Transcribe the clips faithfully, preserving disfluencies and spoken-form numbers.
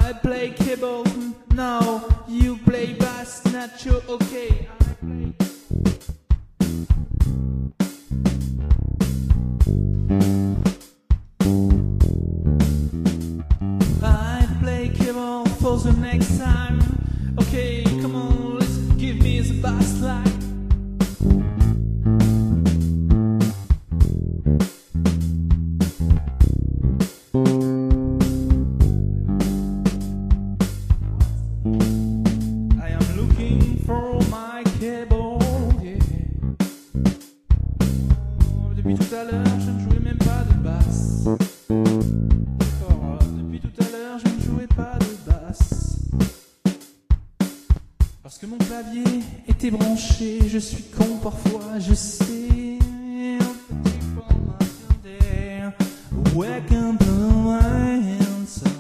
I play keyboard, now you play bass, Nacho, okay. I play. I play keyboard for the next time. Okay, come on, let's give me the bass line. I am looking for my keyboard, yeah. Oh, depuis tout à l'heure, je ne jouais même pas de basse. D'accord, depuis tout à l'heure, je ne jouais pas de basse. Parce que mon clavier était branché, je suis con parfois, je sais. Un petit formation d'air, welcome to my answer.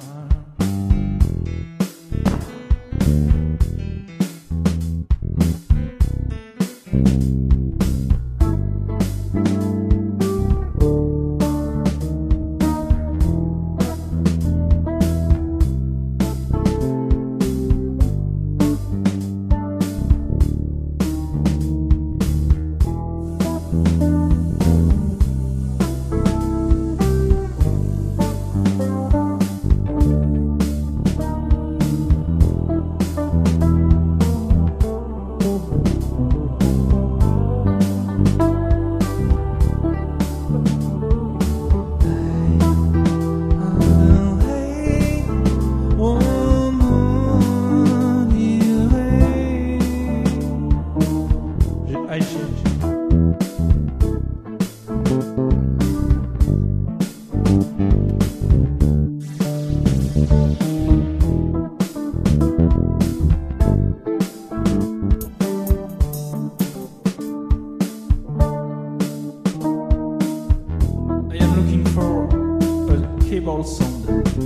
Keyboard sound.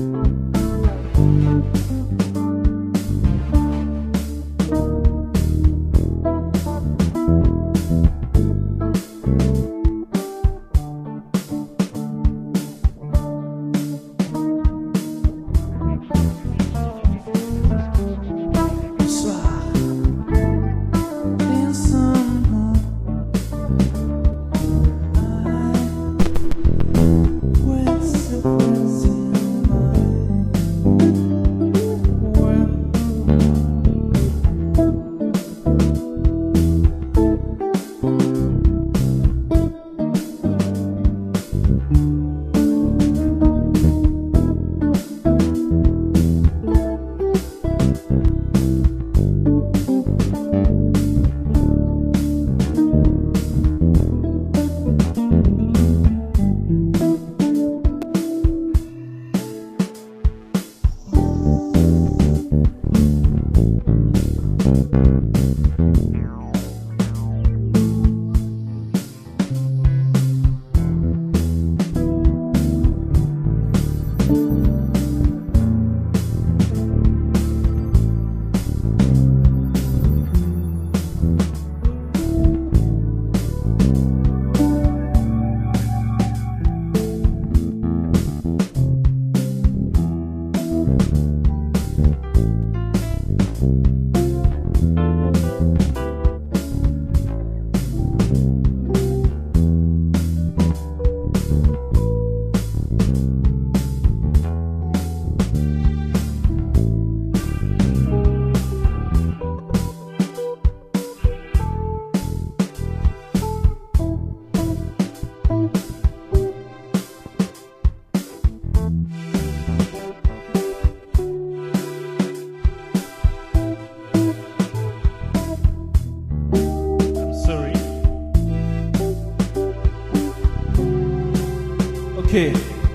Okay.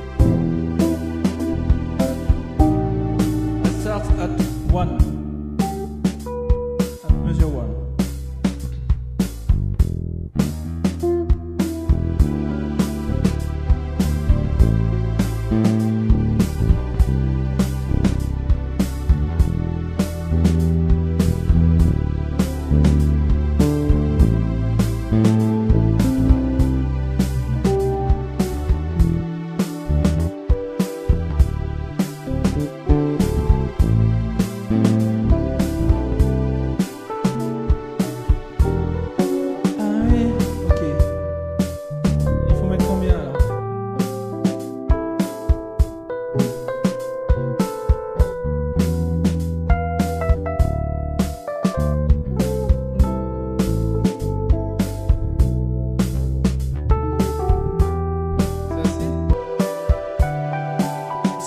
I start at one. At measure one.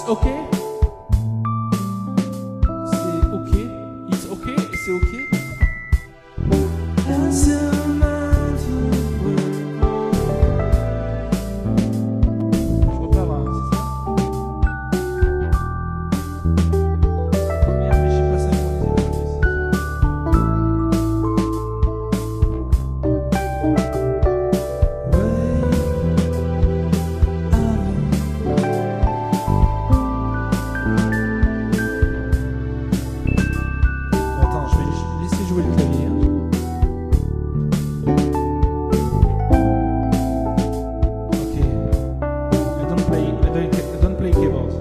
ok? C'est ok? It's ok? C'est ok? Je repars, hein, c'est ça? Merde, mais je sais pas synchroniser. Attends, je vais laisser jouer le clavier. hein. Ok. I don't play, I don't, I don't play keyboard.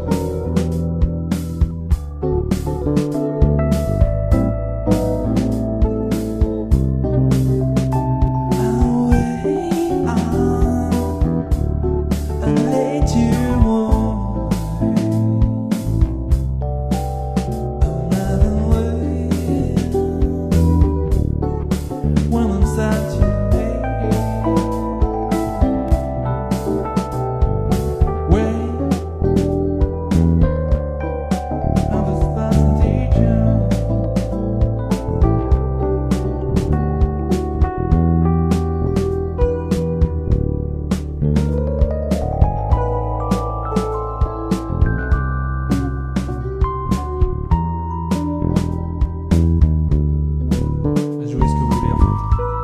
Jouez ce que vous voulez en fait.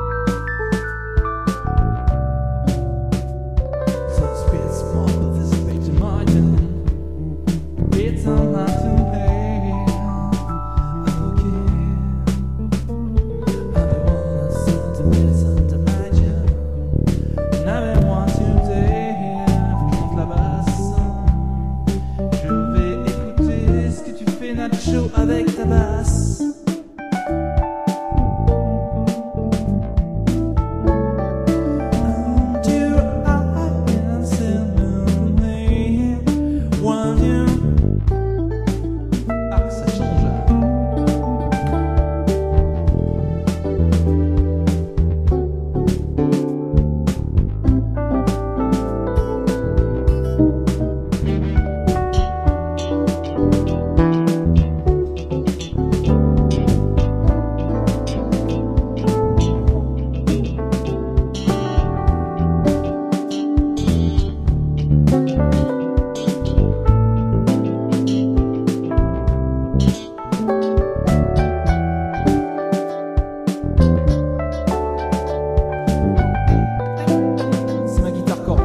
Some spirits small, but this is way too much. It's on my to pay. Okay. I don't want to see the bits under my job. N'avais moi today. Je monte la basse. Je vais écouter ce que tu fais, Nacho, avec ta basse. Ah, ça change. C'est ma guitare corde.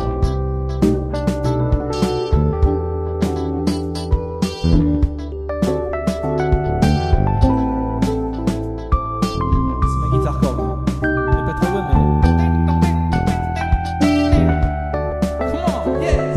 C'est ma guitare corde. Elle est pas très bonne, mais. Come on, yes!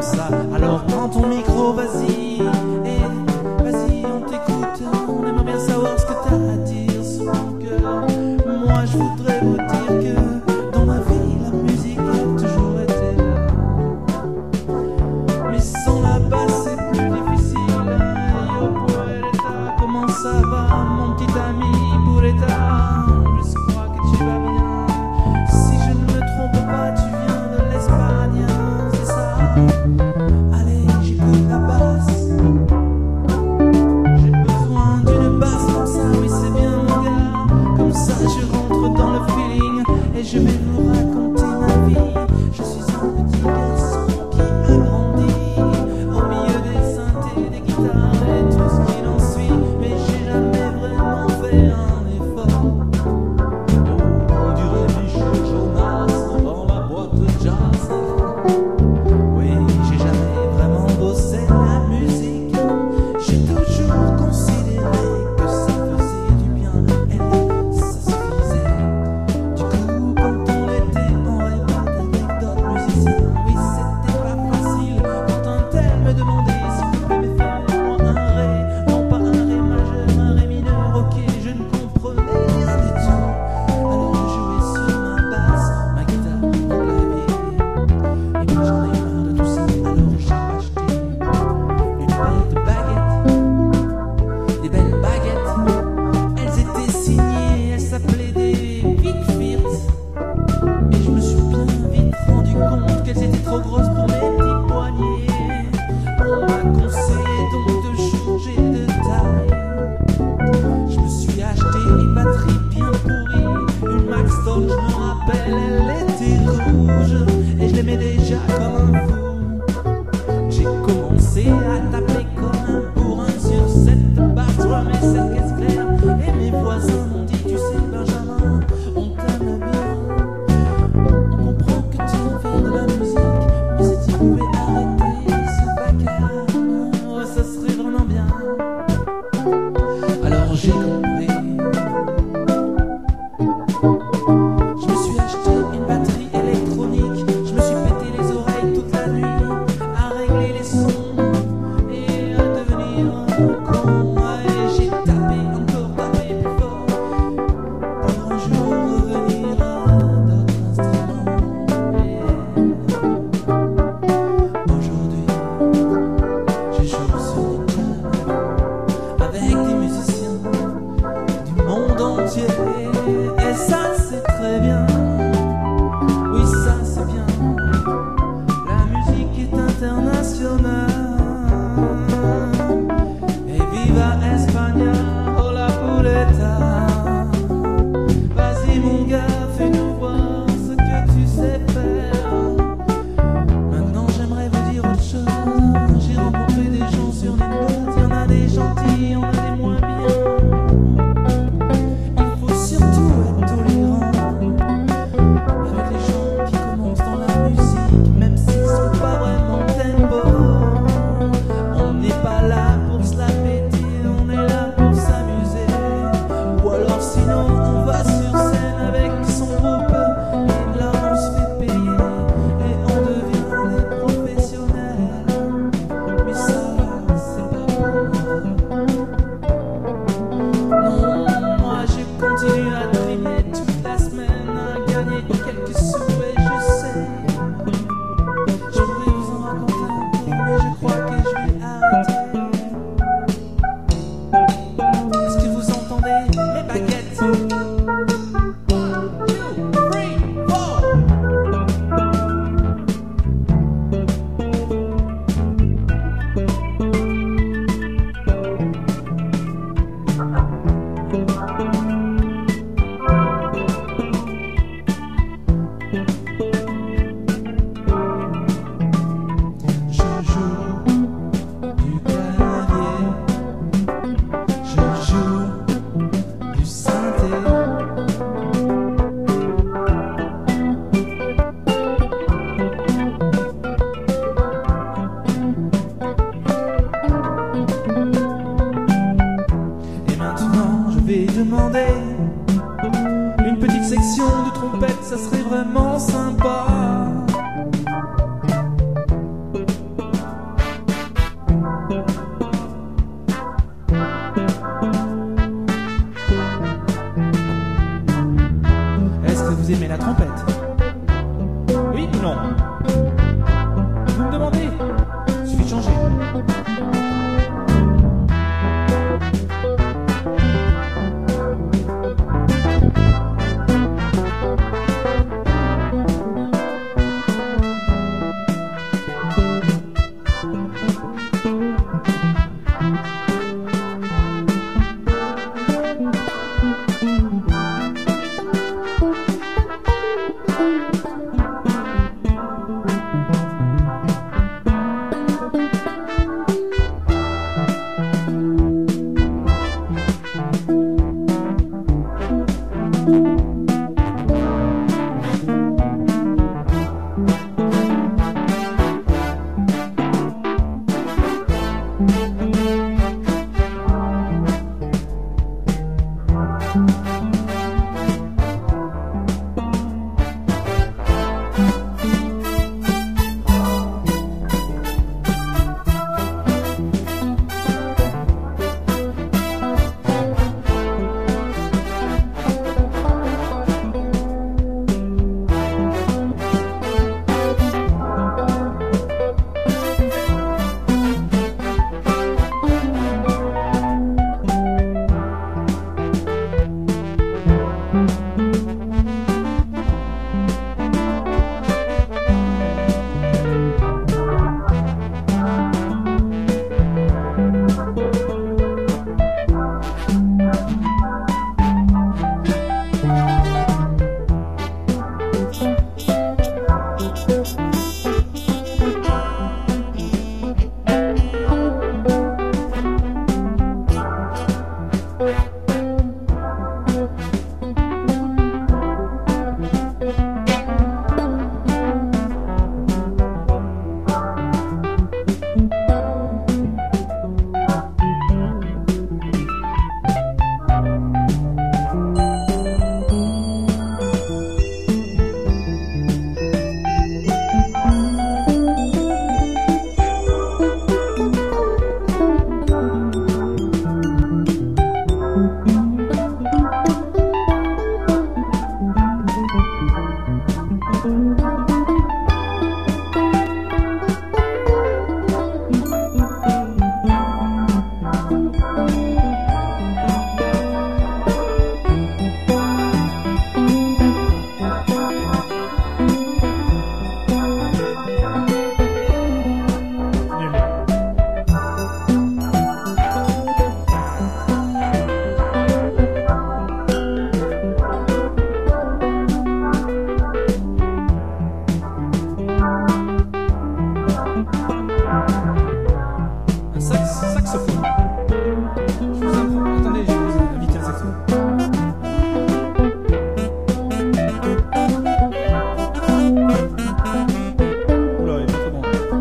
ça. Alors prends ton micro, vas-y, et vas-y, on t'écoute. On aimerait bien savoir ce que t'as à dire sur ton cœur. Moi je voudrais vous dire que dans ma vie la musique a toujours été là, mais sans la basse c'est plus difficile. Yo Poeta, comment ça va mon petit ami Poeta? Je crois que tu vas bien. Si je ne me trompe pas, tu viens de l'Espagne, c'est ça? Allez, j'écoute la basse. J'ai besoin d'une basse comme ça, oui c'est bien mon gars. Comme ça je rentre dans le feeling et je vais vous raconter ma vie. Je suis un petit garçon qui a grandi au milieu des synthés, des guitares et tout ce qui en suit, mais j'ai jamais vraiment fait un effort. Oh, dirait Michel Jonas dans ma boîte de jazz. Oui, j'ai jamais vraiment bossé la musique. J'ai toujours considéré que ça faisait du bien et ça suffisait. Du coup, quand on était en répète avec d'autres musiciens, oui, c'était pas facile. Quand un tel me demandait s'il pouvait faire moi un ré, non pas un ré majeur, un ré mineur, ok, je ne comprenais rien du tout. Alors je jouais sur ma basse, ma guitare, mon clavier. Et puis j'en ai marre de tout ça, alors j'ai acheté une paire de baguettes, des belles baguettes. Elles étaient signées, elles s'appelaient des Vic-Firth. Et je me suis bien vite rendu compte qu'elles étaient trop grosses pour mes petits poignets. On m'a conseillé donc de changer de taille. Je me suis acheté une batterie bien pourrie, une Maxton, je me rappelle, elle était rouge et je l'aimais déjà comme un fou. J'ai commencé à taper comme un bourrin sur cette basse, ouais, mais cette caisse claire. Et mes voisins m'ont dit, tu sais Benjamin, on t'aime bien. On comprend que tu veux faire de la musique, mais si tu pouvais arrêter ce bagarre, ouais, ça serait vraiment bien. Alors j'ai compris. Je me suis acheté une batterie électronique. Je me suis pété les oreilles toute la nuit à régler les sons et à devenir con. Ouais, j'ai tapé encore, tapé plus fort pour un jour revenir à d'autres instruments. Et aujourd'hui, je joue sur une table avec des musiciens du monde entier. Et ça c'est très bien, oui ça c'est bien. La musique est internationale. Et viva España, hola Poeta. Vas-y mon gars, fais-nous voir ce que tu sais faire. Maintenant j'aimerais vous dire autre chose. J'ai rencontré des gens sur les boîtes. Y'en a des gentils, y'en a des moins bien. Il faut surtout être tolérant avec les gens qui commencent dans la musique, même s'ils sont pas vraiment tempo. On n'est pas là pour se la péter, on est là pour s'amuser. Ou alors sinon on va sur scène avec son groupe et là on se fait payer et on devient des professionnels. Mais ça c'est pas pour moi. Non, moi je continue à trimer toute la semaine, à gagner quelques sous et je sais. Je pourrais vous en raconter un peu, mais je crois que je vais arrêter. Est-ce que vous entendez les baguettes? One, two, three, four. Je joue du clavier, je joue du synthé. Et maintenant je vais demander une petite section de trompette, ça serait vraiment sympa. Un sax, saxophone. Je vous apprends. Attendez, je vous ai invité un saxophone. Oula, il est pas très bon.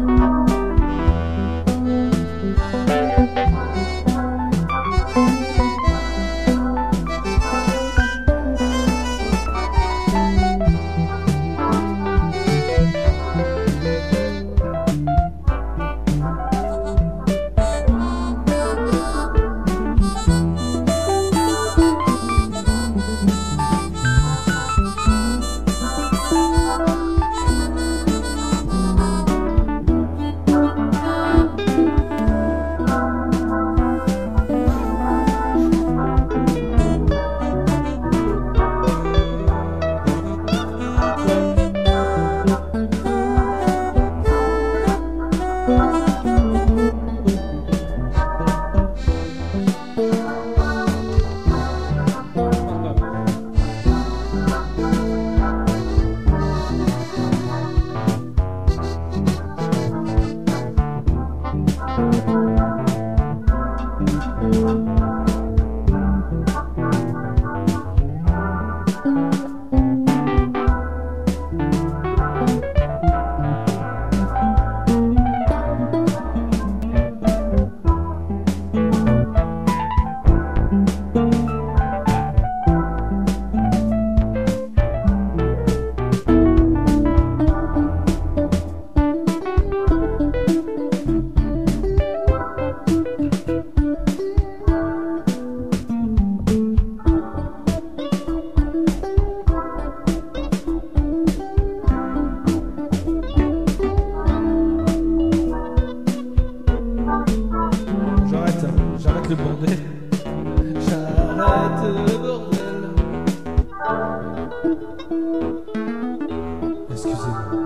J'arrête, j'arrête le bordel. J'arrête le bordel. Excusez-moi.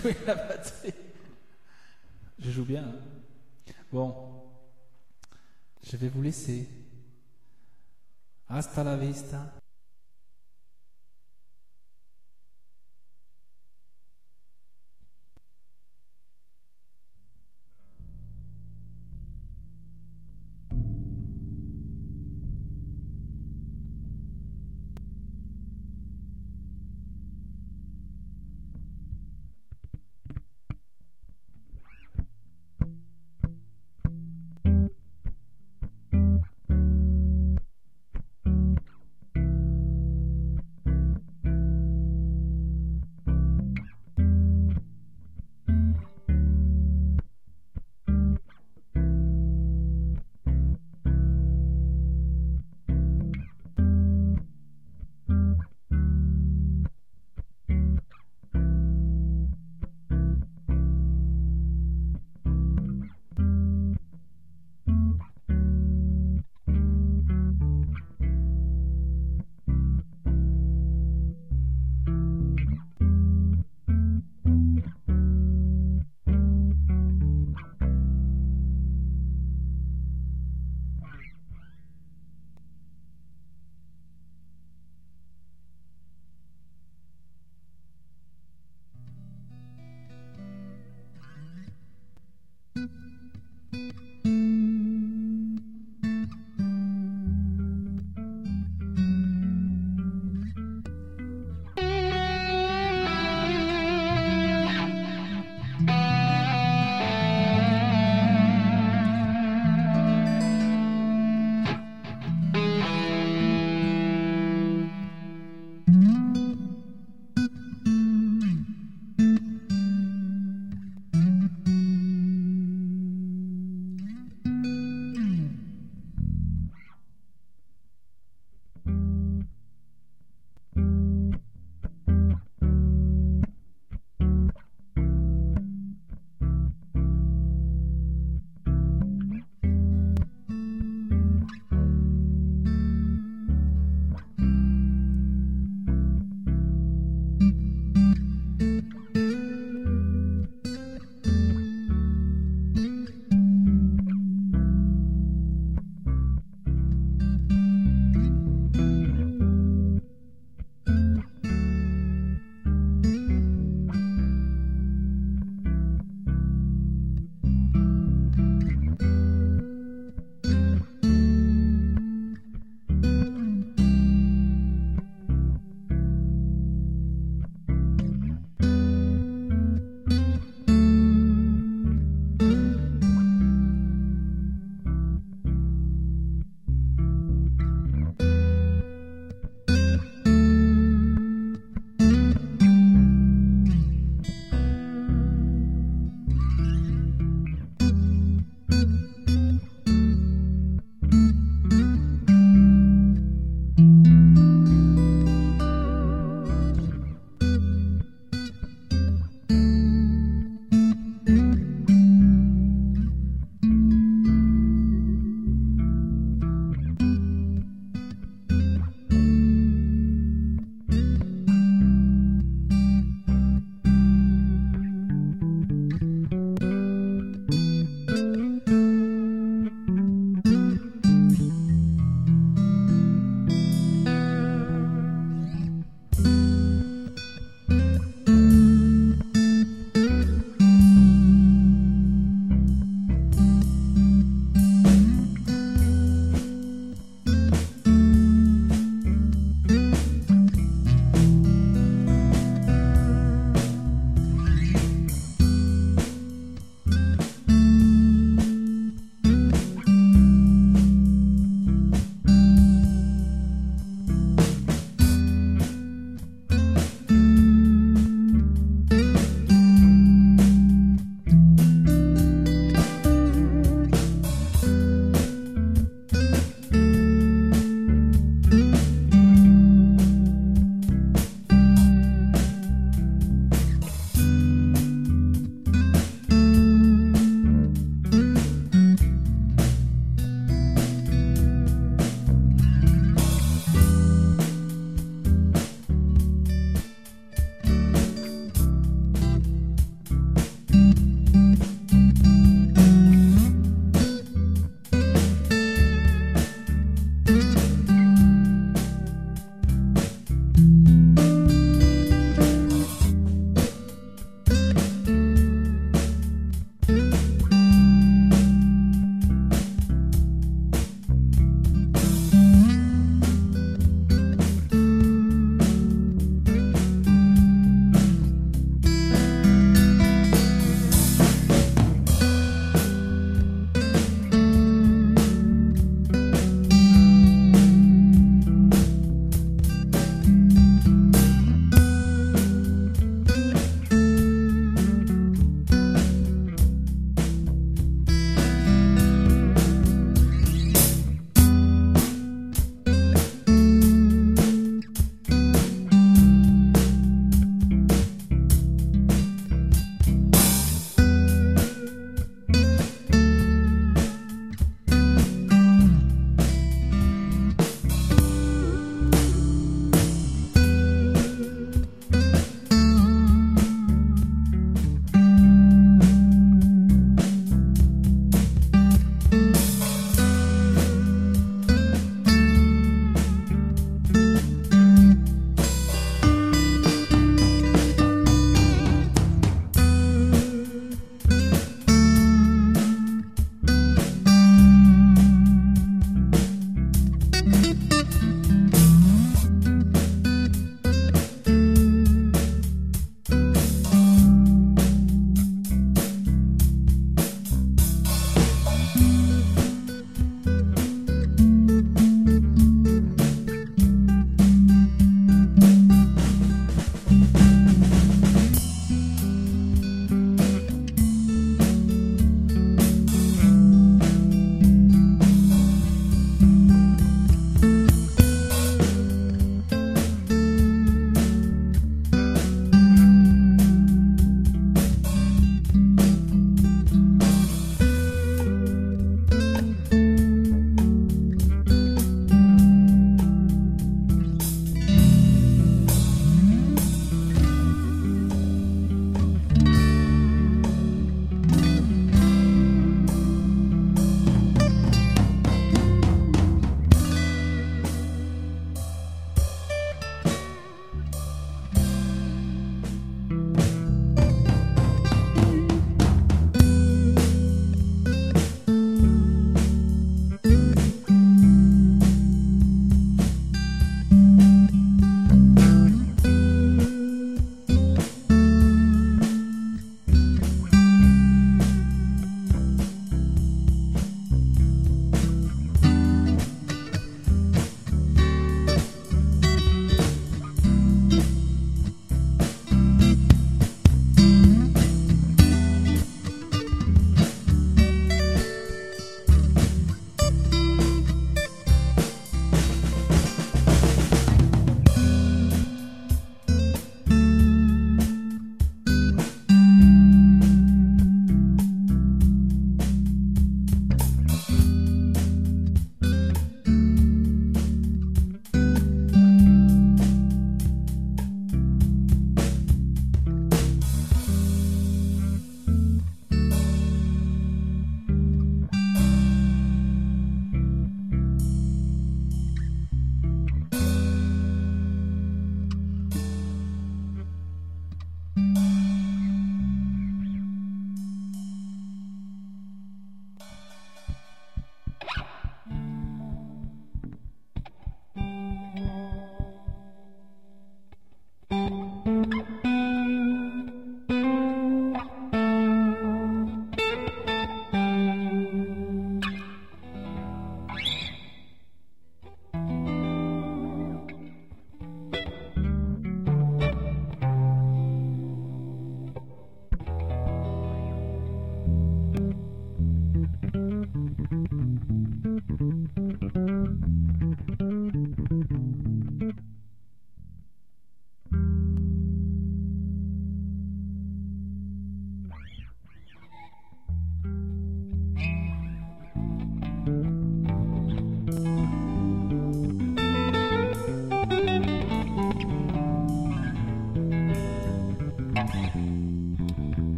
jouer la batterie. Je joue bien. Hein. Bon, je vais vous laisser. Hasta la vista.